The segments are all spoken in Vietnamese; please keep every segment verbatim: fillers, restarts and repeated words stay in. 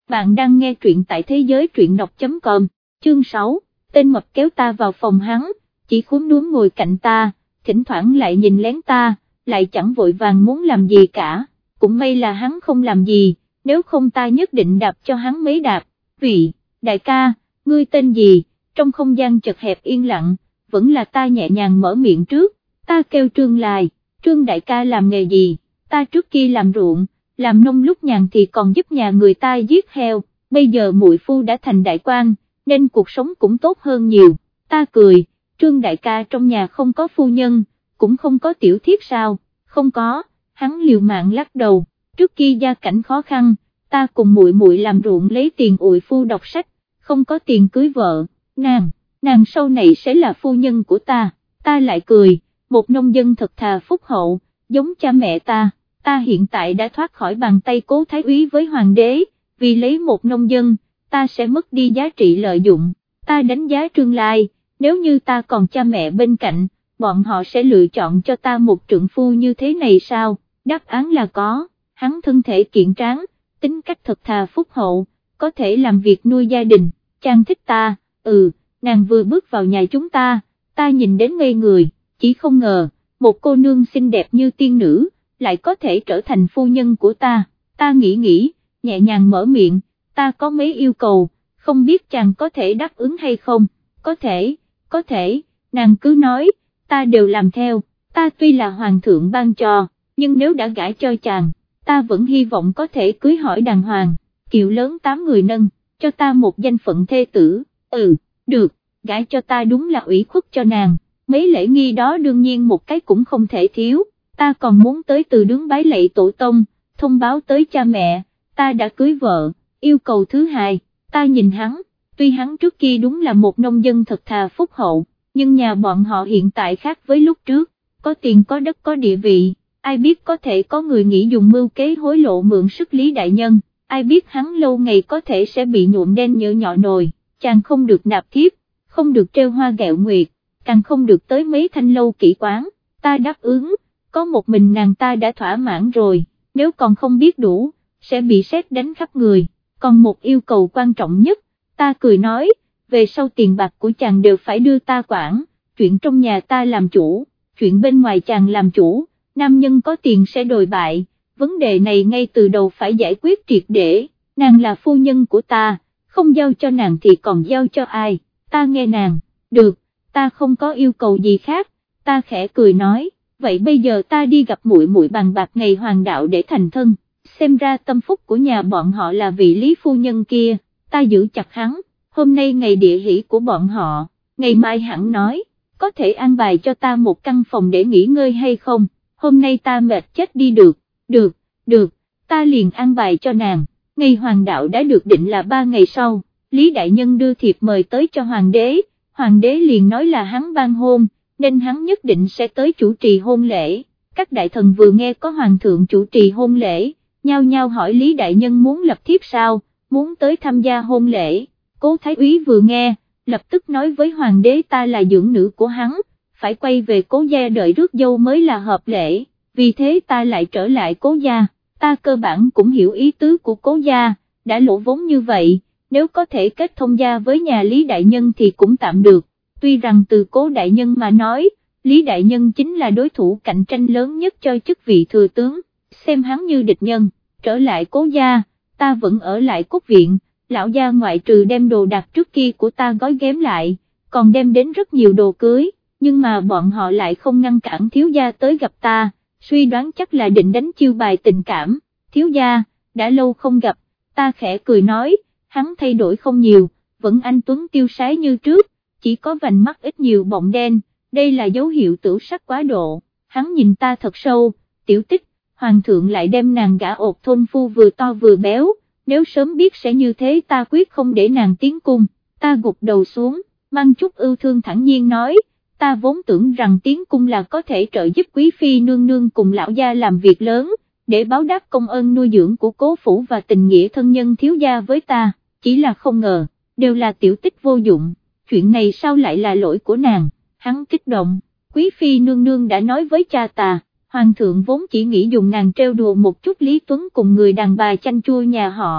bạn đang nghe truyện tại thế giới truyện đọc chấm com, chương sáu, tên mập kéo ta vào phòng hắn, chỉ khúm núm ngồi cạnh ta, thỉnh thoảng lại nhìn lén ta, lại chẳng vội vàng muốn làm gì cả, cũng may là hắn không làm gì, nếu không ta nhất định đạp cho hắn mấy đạp. Vị, đại ca, ngươi tên gì? Trong không gian chật hẹp yên lặng, vẫn là ta nhẹ nhàng mở miệng trước, ta kêu Trương Lai. Trương đại ca làm nghề gì? Ta trước kia làm ruộng, làm nông lúc nhàn thì còn giúp nhà người ta giết heo, bây giờ muội phu đã thành đại quan, nên cuộc sống cũng tốt hơn nhiều. Ta cười, Trương đại ca trong nhà không có phu nhân, cũng không có tiểu thiếp sao? Không có, hắn liều mạng lắc đầu, trước kia gia cảnh khó khăn, ta cùng muội muội làm ruộng lấy tiền ủi phu đọc sách, không có tiền cưới vợ, nàng, nàng sau này sẽ là phu nhân của ta. Ta lại cười, một nông dân thật thà phúc hậu, giống cha mẹ ta, ta hiện tại đã thoát khỏi bàn tay Cố Thái úy với hoàng đế, vì lấy một nông dân, ta sẽ mất đi giá trị lợi dụng. Ta đánh giá Trương Lai, nếu như ta còn cha mẹ bên cạnh, bọn họ sẽ lựa chọn cho ta một trượng phu như thế này sao? Đáp án là có, hắn thân thể kiện tráng, tính cách thật thà phúc hậu, có thể làm việc nuôi gia đình, chàng thích ta, ừ, nàng vừa bước vào nhà chúng ta, ta nhìn đến ngây người, chỉ không ngờ, một cô nương xinh đẹp như tiên nữ, lại có thể trở thành phu nhân của ta. Ta nghĩ nghĩ, nhẹ nhàng mở miệng, ta có mấy yêu cầu, không biết chàng có thể đáp ứng hay không? Có thể, có thể, nàng cứ nói, ta đều làm theo. Ta tuy là hoàng thượng ban cho, nhưng nếu đã gả cho chàng, ta vẫn hy vọng có thể cưới hỏi đàng hoàng, kiệu lớn tám người nâng, cho ta một danh phận thê tử. Ừ, được, gả cho ta đúng là ủy khuất cho nàng, mấy lễ nghi đó đương nhiên một cái cũng không thể thiếu. Ta còn muốn tới từ đướng bái lạy tổ tông, thông báo tới cha mẹ, ta đã cưới vợ. Yêu cầu thứ hai, ta nhìn hắn, tuy hắn trước kia đúng là một nông dân thật thà phúc hậu, nhưng nhà bọn họ hiện tại khác với lúc trước, có tiền có đất có địa vị, ai biết có thể có người nghĩ dùng mưu kế hối lộ mượn sức Lý đại nhân, ai biết hắn lâu ngày có thể sẽ bị nhuộm đen nhỡ nhọ nồi, chàng không được nạp thiếp, không được treo hoa gẹo nguyệt, càng không được tới mấy thanh lâu kỹ quán. Ta đáp ứng, có một mình nàng ta đã thỏa mãn rồi, nếu còn không biết đủ, sẽ bị sét đánh khắp người. Còn một yêu cầu quan trọng nhất, ta cười nói, về sau tiền bạc của chàng đều phải đưa ta quản, chuyện trong nhà ta làm chủ, chuyện bên ngoài chàng làm chủ, nam nhân có tiền sẽ đồi bại, vấn đề này ngay từ đầu phải giải quyết triệt để, nàng là phu nhân của ta, không giao cho nàng thì còn giao cho ai? Ta nghe nàng, được, ta không có yêu cầu gì khác. Ta khẽ cười nói, vậy bây giờ ta đi gặp muội muội bàn bạc ngày hoàng đạo để thành thân. Xem ra tâm phúc của nhà bọn họ là vị Lý phu nhân kia. Ta giữ chặt hắn, hôm nay ngày địa hỷ của bọn họ, ngày mai hẳn nói, có thể an bài cho ta một căn phòng để nghỉ ngơi hay không? Hôm nay ta mệt chết đi được. Được, được, ta liền an bài cho nàng. Ngày hoàng đạo đã được định là ba ngày sau, Lý đại nhân đưa thiệp mời tới cho hoàng đế, hoàng đế liền nói là hắn ban hôn, nên hắn nhất định sẽ tới chủ trì hôn lễ. Các đại thần vừa nghe có hoàng thượng chủ trì hôn lễ, nhao nhao hỏi Lý đại nhân muốn lập thiếp sao, muốn tới tham gia hôn lễ. Cố Thái úy vừa nghe, lập tức nói với hoàng đế ta là dưỡng nữ của hắn, phải quay về Cố gia đợi rước dâu mới là hợp lễ, vì thế ta lại trở lại Cố gia. Ta cơ bản cũng hiểu ý tứ của Cố gia, đã lỗ vốn như vậy, nếu có thể kết thông gia với nhà Lý đại nhân thì cũng tạm được. Tuy rằng từ Cố đại nhân mà nói, Lý đại nhân chính là đối thủ cạnh tranh lớn nhất cho chức vị thừa tướng, xem hắn như địch nhân. Trở lại Cố gia, ta vẫn ở lại Cốt viện, lão gia ngoại trừ đem đồ đạc trước kia của ta gói ghém lại, còn đem đến rất nhiều đồ cưới, nhưng mà bọn họ lại không ngăn cản thiếu gia tới gặp ta, suy đoán chắc là định đánh chiêu bài tình cảm. Thiếu gia, đã lâu không gặp. Ta khẽ cười nói, hắn thay đổi không nhiều, vẫn anh tuấn tiêu sái như trước, chỉ có vành mắt ít nhiều bọng đen, đây là dấu hiệu tửu sắc quá độ. Hắn nhìn ta thật sâu, tiểu Tích, hoàng thượng lại đem nàng gả ột thôn phu vừa to vừa béo, nếu sớm biết sẽ như thế ta quyết không để nàng tiến cung. Ta gục đầu xuống, mang chút ưu thương thản nhiên nói, ta vốn tưởng rằng tiến cung là có thể trợ giúp quý phi nương nương cùng lão gia làm việc lớn, để báo đáp công ơn nuôi dưỡng của Cố phủ và tình nghĩa thân nhân thiếu gia với ta, chỉ là không ngờ, đều là tiểu Tích vô dụng, chuyện này sao lại là lỗi của nàng? Hắn kích động, quý phi nương nương đã nói với cha ta, hoàng thượng vốn chỉ nghĩ dùng nàng trêu đùa một chút Lý Tuấn cùng người đàn bà chanh chua nhà họ,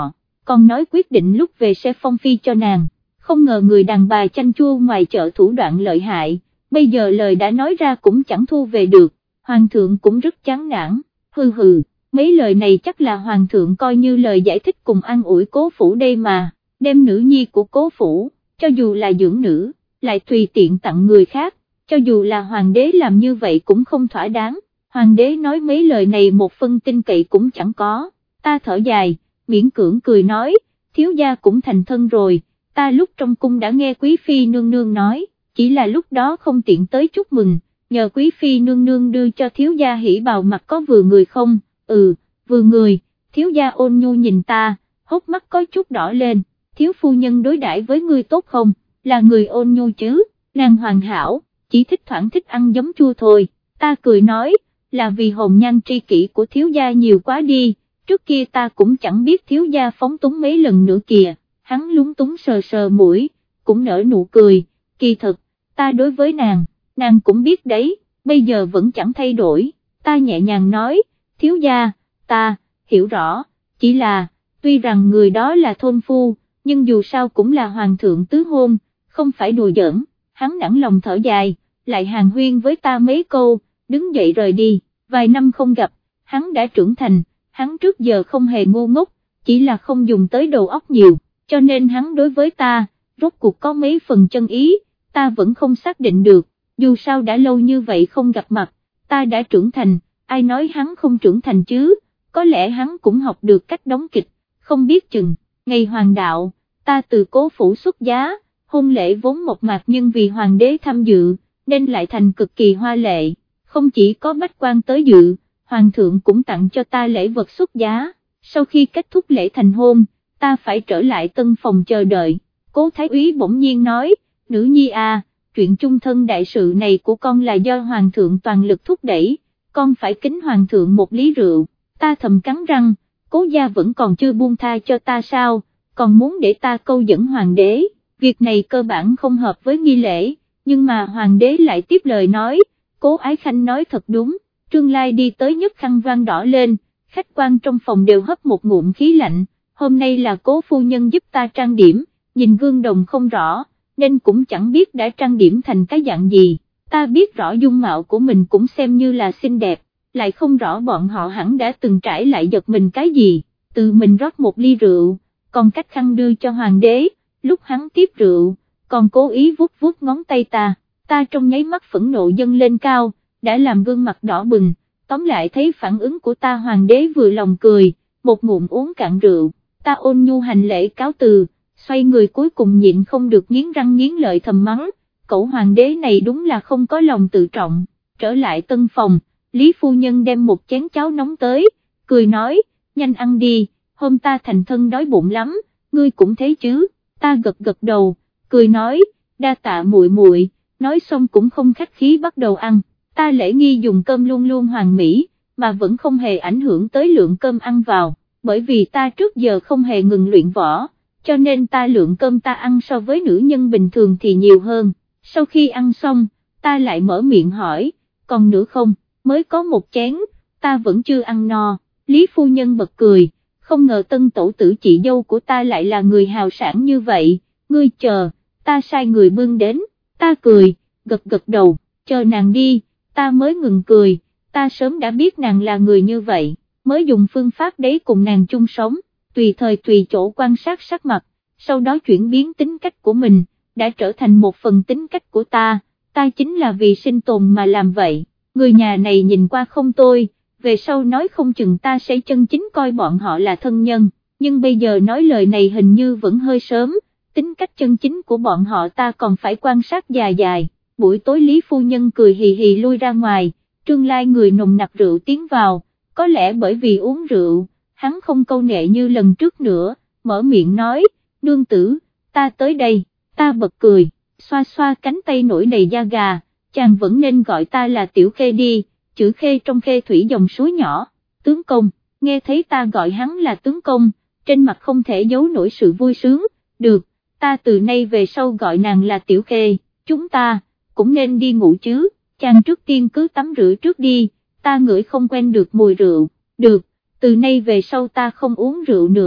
còn nói quyết định lúc về sẽ phong phi cho nàng, không ngờ người đàn bà chanh chua ngoài chợ thủ đoạn lợi hại, bây giờ lời đã nói ra cũng chẳng thu về được, hoàng thượng cũng rất chán nản, hừ hừ, mấy lời này chắc là hoàng thượng coi như lời giải thích cùng an ủi Cố Phủ đây mà, đem nữ nhi của Cố Phủ, cho dù là dưỡng nữ, lại tùy tiện tặng người khác, cho dù là hoàng đế làm như vậy cũng không thỏa đáng, hoàng đế nói mấy lời này một phân tin cậy cũng chẳng có, ta thở dài, miễn cưỡng cười nói, thiếu gia cũng thành thân rồi, ta lúc trong cung đã nghe quý phi nương nương nói, chỉ là lúc đó không tiện tới chúc mừng, nhờ quý phi nương nương đưa cho thiếu gia hỉ bào mặt có vừa người không, ừ, vừa người, thiếu gia ôn nhu nhìn ta, hốc mắt có chút đỏ lên, thiếu phu nhân đối đãi với ngươi tốt không, là người ôn nhu chứ, nàng hoàn hảo, chỉ thích thoảng thích ăn giấm chua thôi, ta cười nói, là vì hồn nhan tri kỷ của thiếu gia nhiều quá đi, trước kia ta cũng chẳng biết thiếu gia phóng túng mấy lần nữa kìa, hắn lúng túng sờ sờ mũi, cũng nở nụ cười, kỳ thật, ta đối với nàng, nàng cũng biết đấy, bây giờ vẫn chẳng thay đổi, ta nhẹ nhàng nói, thiếu gia, ta, hiểu rõ, chỉ là, tuy rằng người đó là thôn phu, nhưng dù sao cũng là hoàng thượng tứ hôn, không phải đùa giỡn, hắn nản lòng thở dài, lại hàn huyên với ta mấy câu, đứng dậy rời đi, vài năm không gặp, hắn đã trưởng thành, hắn trước giờ không hề ngu ngốc, chỉ là không dùng tới đầu óc nhiều, cho nên hắn đối với ta, rốt cuộc có mấy phần chân ý, ta vẫn không xác định được, dù sao đã lâu như vậy không gặp mặt, ta đã trưởng thành, ai nói hắn không trưởng thành chứ, có lẽ hắn cũng học được cách đóng kịch, không biết chừng, ngày hoàng đạo, ta từ Cố Phủ xuất giá, hôn lễ vốn một mạc nhưng vì hoàng đế tham dự, nên lại thành cực kỳ hoa lệ, không chỉ có bách quan tới dự, hoàng thượng cũng tặng cho ta lễ vật xuất giá, sau khi kết thúc lễ thành hôn, ta phải trở lại tân phòng chờ đợi, Cố Thái Úy bỗng nhiên nói, nữ nhi à, chuyện chung thân đại sự này của con là do hoàng thượng toàn lực thúc đẩy, con phải kính hoàng thượng một lý rượu, ta thầm cắn răng, Cố gia vẫn còn chưa buông tha cho ta sao, còn muốn để ta câu dẫn hoàng đế, việc này cơ bản không hợp với nghi lễ, nhưng mà hoàng đế lại tiếp lời nói, Cố Ái Khanh nói thật đúng, Trương Lai đi tới nhấc khăn vang đỏ lên, khách quan trong phòng đều hấp một ngụm khí lạnh, hôm nay là Cố phu nhân giúp ta trang điểm, nhìn Vương Đồng không rõ, nên cũng chẳng biết đã trang điểm thành cái dạng gì, ta biết rõ dung mạo của mình cũng xem như là xinh đẹp, lại không rõ bọn họ hẳn đã từng trải lại giật mình cái gì, tự mình rót một ly rượu, còn cách khăn đưa cho hoàng đế, lúc hắn tiếp rượu, còn cố ý vuốt vuốt ngón tay ta, ta trong nháy mắt phẫn nộ dâng lên cao, đã làm gương mặt đỏ bừng, tóm lại thấy phản ứng của ta hoàng đế vừa lòng cười, một ngụm uống cạn rượu, ta ôn nhu hành lễ cáo từ, xoay người cuối cùng nhịn không được nghiến răng nghiến lợi thầm mắng, cậu hoàng đế này đúng là không có lòng tự trọng, trở lại tân phòng, Lý phu nhân đem một chén cháo nóng tới, cười nói, nhanh ăn đi, hôm ta thành thân đói bụng lắm, ngươi cũng thấy chứ, ta gật gật đầu, cười nói, đa tạ muội muội, nói xong cũng không khách khí bắt đầu ăn, ta lễ nghi dùng cơm luôn luôn hoàn mỹ, mà vẫn không hề ảnh hưởng tới lượng cơm ăn vào, bởi vì ta trước giờ không hề ngừng luyện võ, cho nên ta lượng cơm ta ăn so với nữ nhân bình thường thì nhiều hơn, sau khi ăn xong, ta lại mở miệng hỏi, còn nữa không, mới có một chén, ta vẫn chưa ăn no, Lý phu nhân bật cười, không ngờ tân tổ tử chị dâu của ta lại là người hào sản như vậy, ngươi chờ, ta sai người bưng đến, ta cười, gật gật đầu, chờ nàng đi, ta mới ngừng cười, ta sớm đã biết nàng là người như vậy, mới dùng phương pháp đấy cùng nàng chung sống, tùy thời tùy chỗ quan sát sắc mặt, sau đó chuyển biến tính cách của mình, đã trở thành một phần tính cách của ta, ta chính là vì sinh tồn mà làm vậy, người nhà này nhìn qua không tôi, về sau nói không chừng ta sẽ chân chính coi bọn họ là thân nhân, nhưng bây giờ nói lời này hình như vẫn hơi sớm, tính cách chân chính của bọn họ ta còn phải quan sát dài dài, buổi tối Lý phu nhân cười hì hì lui ra ngoài, Trương Lai người nồng nặc rượu tiến vào, có lẽ bởi vì uống rượu, hắn không câu nệ như lần trước nữa, mở miệng nói, nương tử, ta tới đây, ta bật cười, xoa xoa cánh tay nổi đầy da gà, chàng vẫn nên gọi ta là Tiểu Khê đi, chữ Khê trong Khê thủy dòng suối nhỏ, tướng công, nghe thấy ta gọi hắn là tướng công, trên mặt không thể giấu nổi sự vui sướng, được, ta từ nay về sau gọi nàng là Tiểu Khê, chúng ta, cũng nên đi ngủ chứ, chàng trước tiên cứ tắm rửa trước đi, ta ngửi không quen được mùi rượu, được, từ nay về sau ta không uống rượu nữa,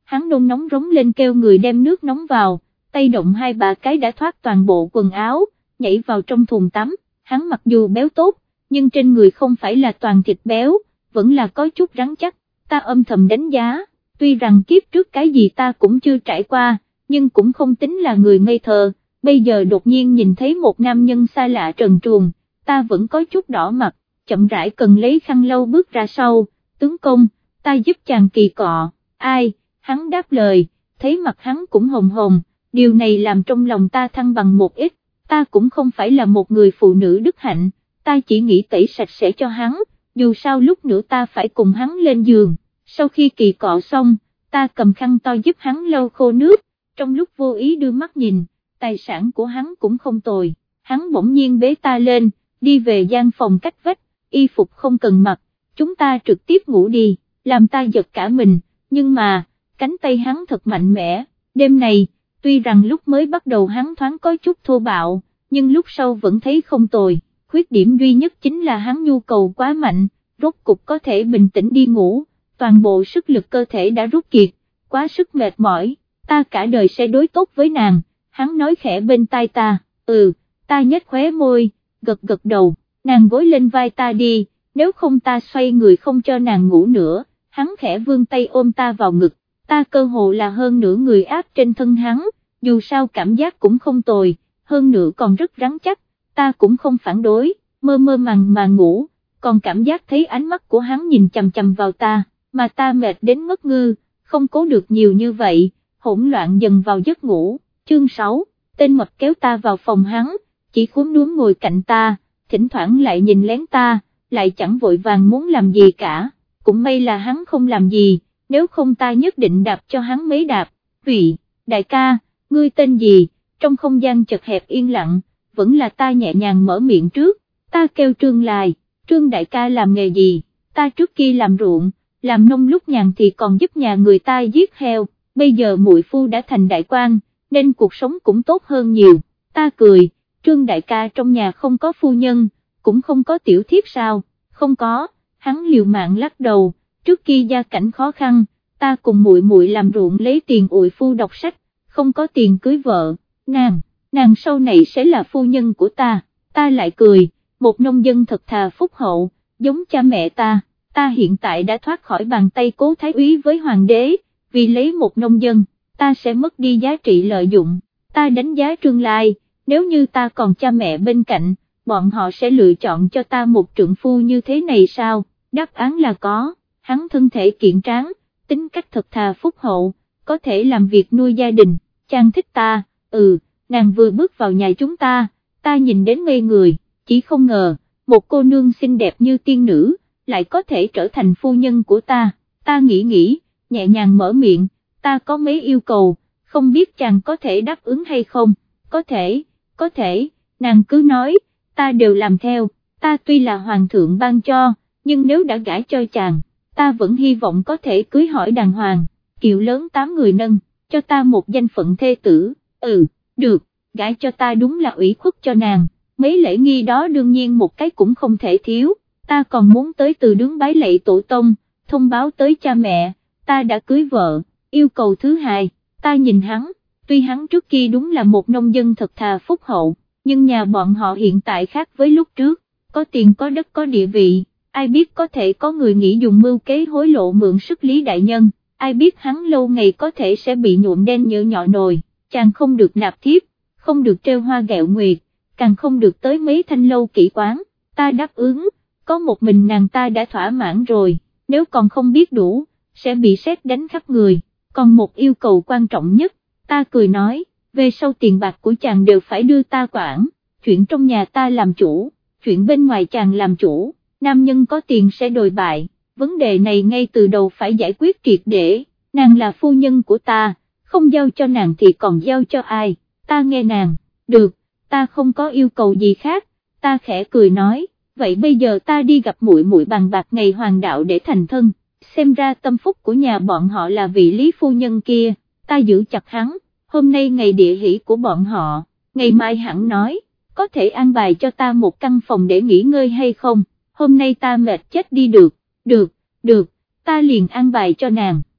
hắn nôn nóng rống lên kêu người đem nước nóng vào, tay động hai ba cái đã thoát toàn bộ quần áo, nhảy vào trong thùng tắm, hắn mặc dù béo tốt, nhưng trên người không phải là toàn thịt béo, vẫn là có chút rắn chắc, ta âm thầm đánh giá, tuy rằng kiếp trước cái gì ta cũng chưa trải qua, nhưng cũng không tính là người ngây thơ, bây giờ đột nhiên nhìn thấy một nam nhân xa lạ trần truồng, ta vẫn có chút đỏ mặt, chậm rãi cần lấy khăn lau bước ra sau, tướng công, ta giúp chàng kỳ cọ, ai, hắn đáp lời, thấy mặt hắn cũng hồng hồng, điều này làm trong lòng ta thăng bằng một ít, ta cũng không phải là một người phụ nữ đức hạnh, ta chỉ nghĩ tẩy sạch sẽ cho hắn, dù sao lúc nữa ta phải cùng hắn lên giường, sau khi kỳ cọ xong, ta cầm khăn to giúp hắn lau khô nước, trong lúc vô ý đưa mắt nhìn, tài sản của hắn cũng không tồi, hắn bỗng nhiên bế ta lên, đi về gian phòng cách vách, y phục không cần mặc, chúng ta trực tiếp ngủ đi, làm ta giật cả mình, nhưng mà, cánh tay hắn thật mạnh mẽ, đêm này, tuy rằng lúc mới bắt đầu hắn thoáng có chút thô bạo, nhưng lúc sau vẫn thấy không tồi, khuyết điểm duy nhất chính là hắn nhu cầu quá mạnh, rốt cục có thể bình tĩnh đi ngủ, toàn bộ sức lực cơ thể đã rút kiệt, quá sức mệt mỏi, ta cả đời sẽ đối tốt với nàng, hắn nói khẽ bên tai ta, ừ, ta nhếch khóe môi, gật gật đầu, nàng gối lên vai ta đi, nếu không ta xoay người không cho nàng ngủ nữa, hắn khẽ vươn tay ôm ta vào ngực, ta cơ hồ là hơn nửa người áp trên thân hắn, dù sao cảm giác cũng không tồi, hơn nữa còn rất rắn chắc, ta cũng không phản đối, mơ mơ màng mà ngủ, còn cảm giác thấy ánh mắt của hắn nhìn chằm chằm vào ta, mà ta mệt đến ngất ngư, không cố được nhiều như vậy, hỗn loạn dần vào giấc ngủ, chương sáu, tên mập kéo ta vào phòng hắn, chỉ khúm núm ngồi cạnh ta, thỉnh thoảng lại nhìn lén ta, lại chẳng vội vàng muốn làm gì cả, cũng may là hắn không làm gì, nếu không ta nhất định đạp cho hắn mấy đạp, vị, đại ca, ngươi tên gì, trong không gian chật hẹp yên lặng, vẫn là ta nhẹ nhàng mở miệng trước, ta kêu Trương Lai, Trương đại ca làm nghề gì, ta trước kia làm ruộng, làm nông lúc nhàn thì còn giúp nhà người ta giết heo, bây giờ muội phu đã thành đại quan, nên cuộc sống cũng tốt hơn nhiều, ta cười, Trương đại ca trong nhà không có phu nhân, cũng không có tiểu thiếp sao, không có, hắn liều mạng lắc đầu, trước kia gia cảnh khó khăn, ta cùng muội muội làm ruộng lấy tiền ủi phu đọc sách, không có tiền cưới vợ, nàng, nàng sau này sẽ là phu nhân của ta, ta lại cười, một nông dân thật thà phúc hậu, giống cha mẹ ta, ta hiện tại đã thoát khỏi bàn tay cố thái úy với hoàng đế, vì lấy một nông dân, ta sẽ mất đi giá trị lợi dụng, ta đánh giá Trương Lai, nếu như ta còn cha mẹ bên cạnh, bọn họ sẽ lựa chọn cho ta một trượng phu như thế này sao, đáp án là có, hắn thân thể kiện tráng, tính cách thật thà phúc hậu, có thể làm việc nuôi gia đình, chàng thích ta, ừ, nàng vừa bước vào nhà chúng ta, ta nhìn đến ngây người, chỉ không ngờ, một cô nương xinh đẹp như tiên nữ, lại có thể trở thành phu nhân của ta, ta nghĩ nghĩ, nhẹ nhàng mở miệng, ta có mấy yêu cầu, không biết chàng có thể đáp ứng hay không, có thể, có thể, nàng cứ nói, ta đều làm theo, ta tuy là hoàng thượng ban cho, nhưng nếu đã gả cho chàng, ta vẫn hy vọng có thể cưới hỏi đàng hoàng, kiệu lớn tám người nâng, cho ta một danh phận thê tử, ừ, được, gả cho ta đúng là ủy khuất cho nàng, mấy lễ nghi đó đương nhiên một cái cũng không thể thiếu, ta còn muốn tới từ đứng bái lạy tổ tông, thông báo tới cha mẹ, ta đã cưới vợ, yêu cầu thứ hai, ta nhìn hắn, tuy hắn trước kia đúng là một nông dân thật thà phúc hậu, nhưng nhà bọn họ hiện tại khác với lúc trước, có tiền có đất có địa vị, ai biết có thể có người nghĩ dùng mưu kế hối lộ mượn sức Lý đại nhân, ai biết hắn lâu ngày có thể sẽ bị nhuộm đen như nhọ nồi, chàng không được nạp thiếp, không được treo hoa gẹo nguyệt, càng không được tới mấy thanh lâu kỹ quán, ta đáp ứng, có một mình nàng ta đã thỏa mãn rồi, nếu còn không biết đủ, sẽ bị sét đánh khắp người, còn một yêu cầu quan trọng nhất, ta cười nói, về sau tiền bạc của chàng đều phải đưa ta quản, chuyện trong nhà ta làm chủ, chuyện bên ngoài chàng làm chủ, nam nhân có tiền sẽ đồi bại, vấn đề này ngay từ đầu phải giải quyết triệt để, nàng là phu nhân của ta, không giao cho nàng thì còn giao cho ai, ta nghe nàng, được, ta không có yêu cầu gì khác, ta khẽ cười nói, vậy bây giờ ta đi gặp muội muội bàn bạc ngày hoàng đạo để thành thân, xem ra tâm phúc của nhà bọn họ là vị Lý phu nhân kia, ta giữ chặt hắn, hôm nay ngày địa hỷ của bọn họ, ngày mai hẳn nói, có thể an bài cho ta một căn phòng để nghỉ ngơi hay không, hôm nay ta mệt chết đi được, được, được, ta liền an bài cho nàng,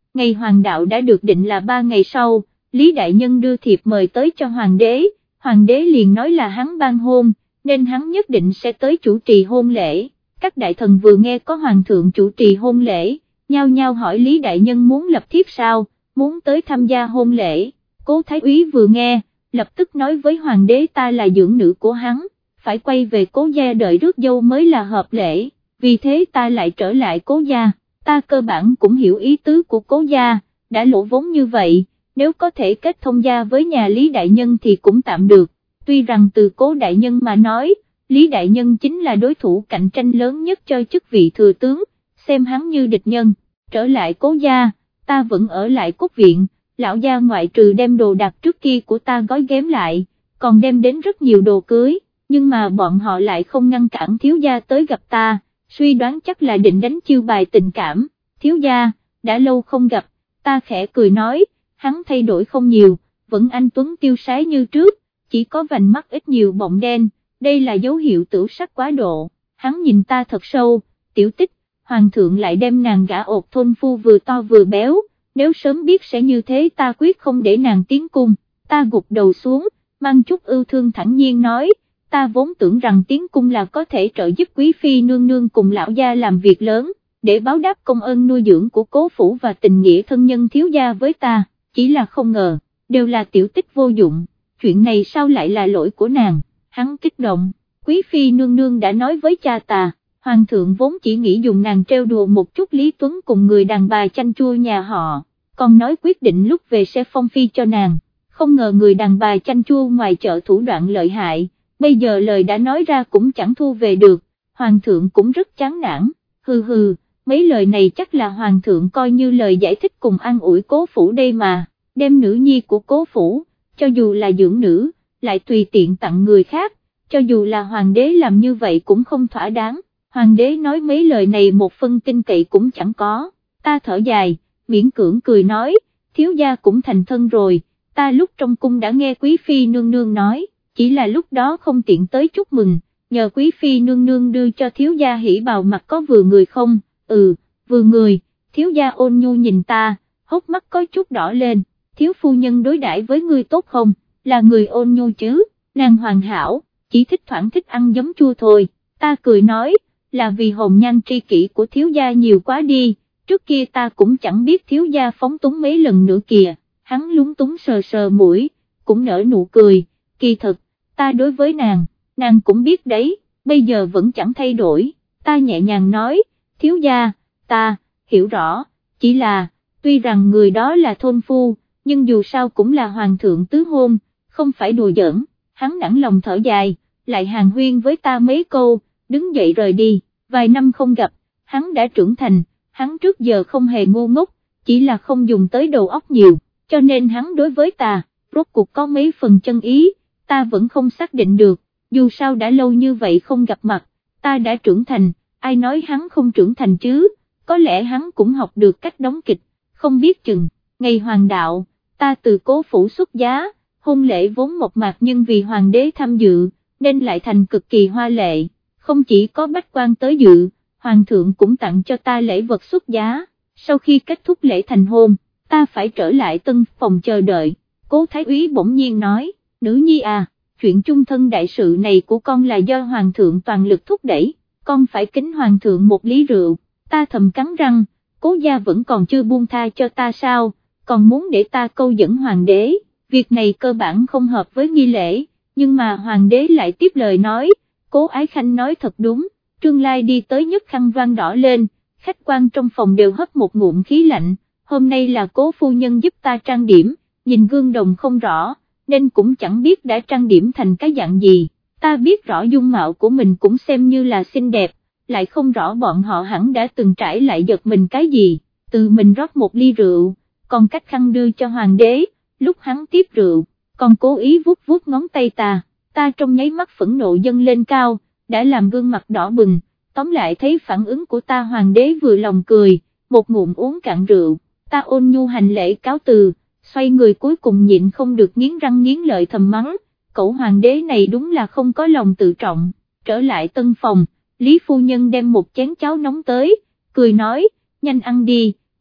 Ngày hoàng đạo đã được định là ba ngày sau, Lý Đại Nhân đưa thiệp mời tới cho hoàng đế, hoàng đế liền nói là hắn ban hôn, nên hắn nhất định sẽ tới chủ trì hôn lễ. Các đại thần vừa nghe có hoàng thượng chủ trì hôn lễ, nhao nhao hỏi Lý Đại Nhân muốn lập thiếp sao, muốn tới tham gia hôn lễ. Cố Thái Úy vừa nghe, lập tức nói với hoàng đế ta là dưỡng nữ của hắn, phải quay về Cố gia đợi rước dâu mới là hợp lễ, vì thế ta lại trở lại Cố gia. Ta cơ bản cũng hiểu ý tứ của Cố gia, đã lỗ vốn như vậy, nếu có thể kết thông gia với nhà Lý Đại Nhân thì cũng tạm được, tuy rằng từ Cố Đại Nhân mà nói, Lý Đại Nhân chính là đối thủ cạnh tranh lớn nhất cho chức vị thừa tướng, xem hắn như địch nhân. Trở lại Cố gia, ta vẫn ở lại Cốt viện, lão gia ngoại trừ đem đồ đạc trước kia của ta gói ghém lại, còn đem đến rất nhiều đồ cưới, nhưng mà bọn họ lại không ngăn cản thiếu gia tới gặp ta, suy đoán chắc là định đánh chiêu bài tình cảm. Thiếu gia, đã lâu không gặp, ta khẽ cười nói, hắn thay đổi không nhiều, vẫn anh tuấn tiêu sái như trước, chỉ có vành mắt ít nhiều bọng đen, đây là dấu hiệu tửu sắc quá độ. Hắn nhìn ta thật sâu, Tiểu Tích, hoàng thượng lại đem nàng gả ột thôn phu vừa to vừa béo, nếu sớm biết sẽ như thế ta quyết không để nàng tiến cung. Ta gục đầu xuống, mang chút ưu thương thản nhiên nói, ta vốn tưởng rằng tiến cung là có thể trợ giúp quý phi nương nương cùng lão gia làm việc lớn, để báo đáp công ơn nuôi dưỡng của Cố phủ và tình nghĩa thân nhân thiếu gia với ta, chỉ là không ngờ, đều là Tiểu Tích vô dụng, chuyện này sao lại là lỗi của nàng. Hắn kích động, quý phi nương nương đã nói với cha ta, hoàng thượng vốn chỉ nghĩ dùng nàng trêu đùa một chút Lý Tuấn cùng người đàn bà chanh chua nhà họ, còn nói quyết định lúc về sẽ phong phi cho nàng, không ngờ người đàn bà chanh chua ngoài chợ thủ đoạn lợi hại, bây giờ lời đã nói ra cũng chẳng thu về được, hoàng thượng cũng rất chán nản, hừ hừ, mấy lời này chắc là hoàng thượng coi như lời giải thích cùng an ủi Cố phủ đây mà, đem nữ nhi của Cố phủ, cho dù là dưỡng nữ, lại tùy tiện tặng người khác, cho dù là hoàng đế làm như vậy cũng không thỏa đáng, hoàng đế nói mấy lời này một phân tin cậy cũng chẳng có. Ta thở dài, miễn cưỡng cười nói, thiếu gia cũng thành thân rồi, ta lúc trong cung đã nghe quý phi nương nương nói, chỉ là lúc đó không tiện tới chúc mừng, nhờ quý phi nương nương đưa cho thiếu gia hỉ bào mặt có vừa người không. Ừ, vừa người. Thiếu gia ôn nhu nhìn ta, hốc mắt có chút đỏ lên, thiếu phu nhân đối đãi với ngươi tốt không, là người ôn nhu chứ, nàng hoàn hảo, chỉ thích thoảng thích ăn giấm chua thôi. Ta cười nói, là vì hồn nhan tri kỷ của thiếu gia nhiều quá đi, trước kia ta cũng chẳng biết thiếu gia phóng túng mấy lần nữa kìa. Hắn lúng túng sờ sờ mũi, cũng nở nụ cười, kỳ thật, ta đối với nàng, nàng cũng biết đấy, bây giờ vẫn chẳng thay đổi. Ta nhẹ nhàng nói, thiếu gia, ta, hiểu rõ, chỉ là, tuy rằng người đó là thôn phu, nhưng dù sao cũng là hoàng thượng tứ hôn, không phải đùa giỡn. Hắn nản lòng thở dài, lại hàn huyên với ta mấy câu, đứng dậy rời đi. Vài năm không gặp, hắn đã trưởng thành, hắn trước giờ không hề ngu ngốc, chỉ là không dùng tới đầu óc nhiều, cho nên hắn đối với ta, rốt cuộc có mấy phần chân ý, ta vẫn không xác định được, dù sao đã lâu như vậy không gặp mặt, ta đã trưởng thành, ai nói hắn không trưởng thành chứ, có lẽ hắn cũng học được cách đóng kịch, không biết chừng. Ngày hoàng đạo, ta từ Cố phủ xuất giá, hôn lễ vốn mộc mạc nhưng vì hoàng đế tham dự, nên lại thành cực kỳ hoa lệ, không chỉ có bách quan tới dự, hoàng thượng cũng tặng cho ta lễ vật xuất giá. Sau khi kết thúc lễ thành hôn, ta phải trở lại tân phòng chờ đợi. Cố Thái Úy bỗng nhiên nói, nữ nhi à, chuyện chung thân đại sự này của con là do hoàng thượng toàn lực thúc đẩy, con phải kính hoàng thượng một ly rượu. Ta thầm cắn răng, Cố gia vẫn còn chưa buông tha cho ta sao, còn muốn để ta câu dẫn hoàng đế, việc này cơ bản không hợp với nghi lễ, nhưng mà hoàng đế lại tiếp lời nói, Cố Ái Khanh nói thật đúng. Trương Lai đi tới nhấc khăn voan đỏ lên, khách quan trong phòng đều hấp một ngụm khí lạnh, hôm nay là Cố phu nhân giúp ta trang điểm, nhìn gương đồng không rõ, nên cũng chẳng biết đã trang điểm thành cái dạng gì, ta biết rõ dung mạo của mình cũng xem như là xinh đẹp, lại không rõ bọn họ hẳn đã từng trải lại giật mình cái gì, từ mình rót một ly rượu, còn cách khăn đưa cho hoàng đế, lúc hắn tiếp rượu, còn cố ý vuốt vuốt ngón tay ta, ta trong nháy mắt phẫn nộ dâng lên cao, đã làm gương mặt đỏ bừng, tóm lại thấy phản ứng của ta hoàng đế vừa lòng cười, một ngụm uống cạn rượu, ta ôn nhu hành lễ cáo từ, xoay người cuối cùng nhịn không được nghiến răng nghiến lợi thầm mắng, cậu hoàng đế này đúng là không có lòng tự trọng. Trở lại tân phòng, Lý phu nhân đem một chén cháo nóng tới, cười nói, nhanh ăn đi,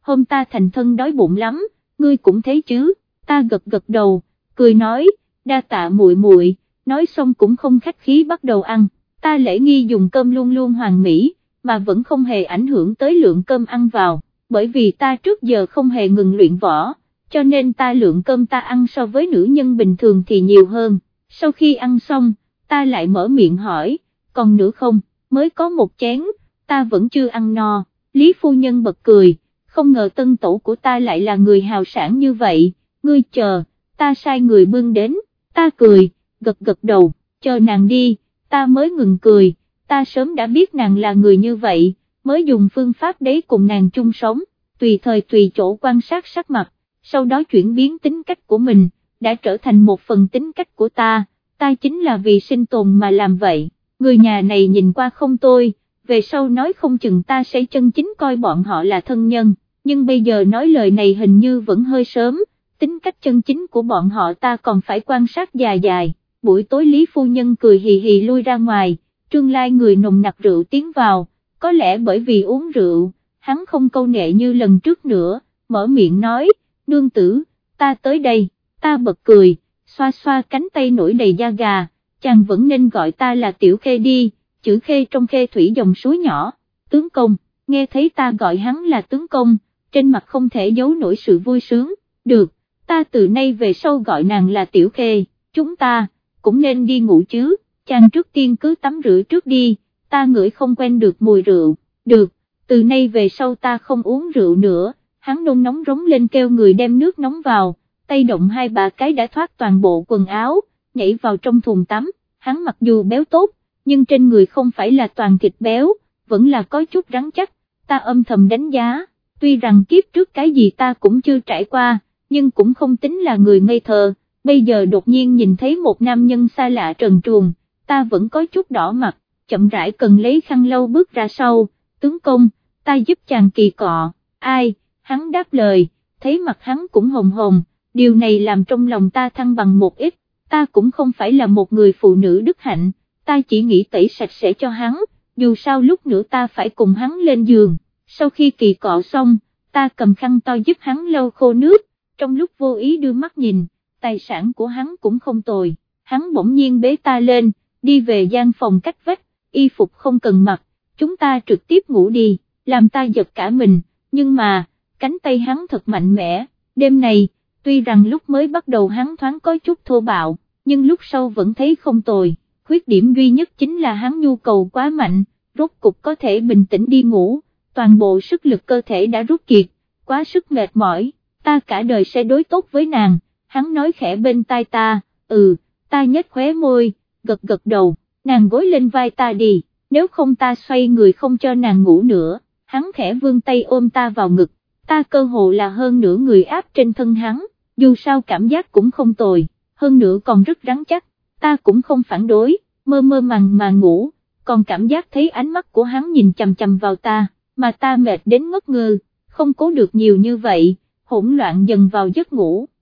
hôm ta thành thân đói bụng lắm, ngươi cũng thấy chứ, ta gật gật đầu, cười nói, đa tạ muội muội, nói xong cũng không khách khí bắt đầu ăn, ta lễ nghi dùng cơm luôn luôn hoàn mỹ, mà vẫn không hề ảnh hưởng tới lượng cơm ăn vào, bởi vì ta trước giờ không hề ngừng luyện võ, cho nên ta lượng cơm ta ăn so với nữ nhân bình thường thì nhiều hơn, sau khi ăn xong, ta lại mở miệng hỏi, còn nữa không, mới có một chén, ta vẫn chưa ăn no, Lý phu nhân bật cười, không ngờ tân tổ của ta lại là người hào sản như vậy, ngươi chờ, ta sai người bưng đến, ta cười, gật gật đầu, chờ nàng đi, ta mới ngừng cười, ta sớm đã biết nàng là người như vậy, mới dùng phương pháp đấy cùng nàng chung sống, tùy thời tùy chỗ quan sát sắc mặt, sau đó chuyển biến tính cách của mình, đã trở thành một phần tính cách của ta, ta chính là vì sinh tồn mà làm vậy, người nhà này nhìn qua không tôi, về sau nói không chừng ta sẽ chân chính coi bọn họ là thân nhân, nhưng bây giờ nói lời này hình như vẫn hơi sớm, tính cách chân chính của bọn họ ta còn phải quan sát dài dài. Buổi tối Lý phu nhân cười hì hì lui ra ngoài, Trương Lai người nồng nặc rượu tiến vào, có lẽ bởi vì uống rượu, hắn không câu nệ như lần trước nữa, mở miệng nói, nương tử, ta tới đây, ta bật cười, xoa xoa cánh tay nổi đầy da gà, chàng vẫn nên gọi ta là Tiểu Khê đi, chữ Khê trong Khê thủy dòng suối nhỏ, tướng công, nghe thấy ta gọi hắn là tướng công, trên mặt không thể giấu nổi sự vui sướng, được, ta từ nay về sau gọi nàng là Tiểu Khê, chúng ta cũng nên đi ngủ chứ, chàng trước tiên cứ tắm rửa trước đi, ta ngửi không quen được mùi rượu, được, từ nay về sau ta không uống rượu nữa, hắn nôn nóng rống lên kêu người đem nước nóng vào, tay động hai ba cái đã thoát toàn bộ quần áo, nhảy vào trong thùng tắm, hắn mặc dù béo tốt, nhưng trên người không phải là toàn thịt béo, vẫn là có chút rắn chắc, ta âm thầm đánh giá, tuy rằng kiếp trước cái gì ta cũng chưa trải qua, nhưng cũng không tính là người ngây thơ. Bây giờ đột nhiên nhìn thấy một nam nhân xa lạ trần truồng, ta vẫn có chút đỏ mặt, chậm rãi cần lấy khăn lau bước ra sau, tướng công, ta giúp chàng kỳ cọ, ai, hắn đáp lời, thấy mặt hắn cũng hồng hồng, điều này làm trong lòng ta thăng bằng một ít, ta cũng không phải là một người phụ nữ đức hạnh, ta chỉ nghĩ tẩy sạch sẽ cho hắn, dù sao lúc nữa ta phải cùng hắn lên giường, sau khi kỳ cọ xong, ta cầm khăn to giúp hắn lau khô nước, trong lúc vô ý đưa mắt nhìn, tài sản của hắn cũng không tồi, hắn bỗng nhiên bế ta lên, đi về gian phòng cách vách, y phục không cần mặc, chúng ta trực tiếp ngủ đi, làm ta giật cả mình, nhưng mà, cánh tay hắn thật mạnh mẽ, đêm này, tuy rằng lúc mới bắt đầu hắn thoáng có chút thô bạo, nhưng lúc sau vẫn thấy không tồi, khuyết điểm duy nhất chính là hắn nhu cầu quá mạnh, rốt cục có thể bình tĩnh đi ngủ, toàn bộ sức lực cơ thể đã rút kiệt, quá sức mệt mỏi, ta cả đời sẽ đối tốt với nàng. Hắn nói khẽ bên tai ta, ừ, ta nhếch khóe môi, gật gật đầu, nàng gối lên vai ta đi, nếu không ta xoay người không cho nàng ngủ nữa, hắn khẽ vươn tay ôm ta vào ngực, ta cơ hồ là hơn nửa người áp trên thân hắn, dù sao cảm giác cũng không tồi, hơn nữa còn rất rắn chắc, ta cũng không phản đối, mơ mơ màng mà ngủ, còn cảm giác thấy ánh mắt của hắn nhìn chằm chằm vào ta, mà ta mệt đến ngất ngơ, không cố được nhiều như vậy, hỗn loạn dần vào giấc ngủ.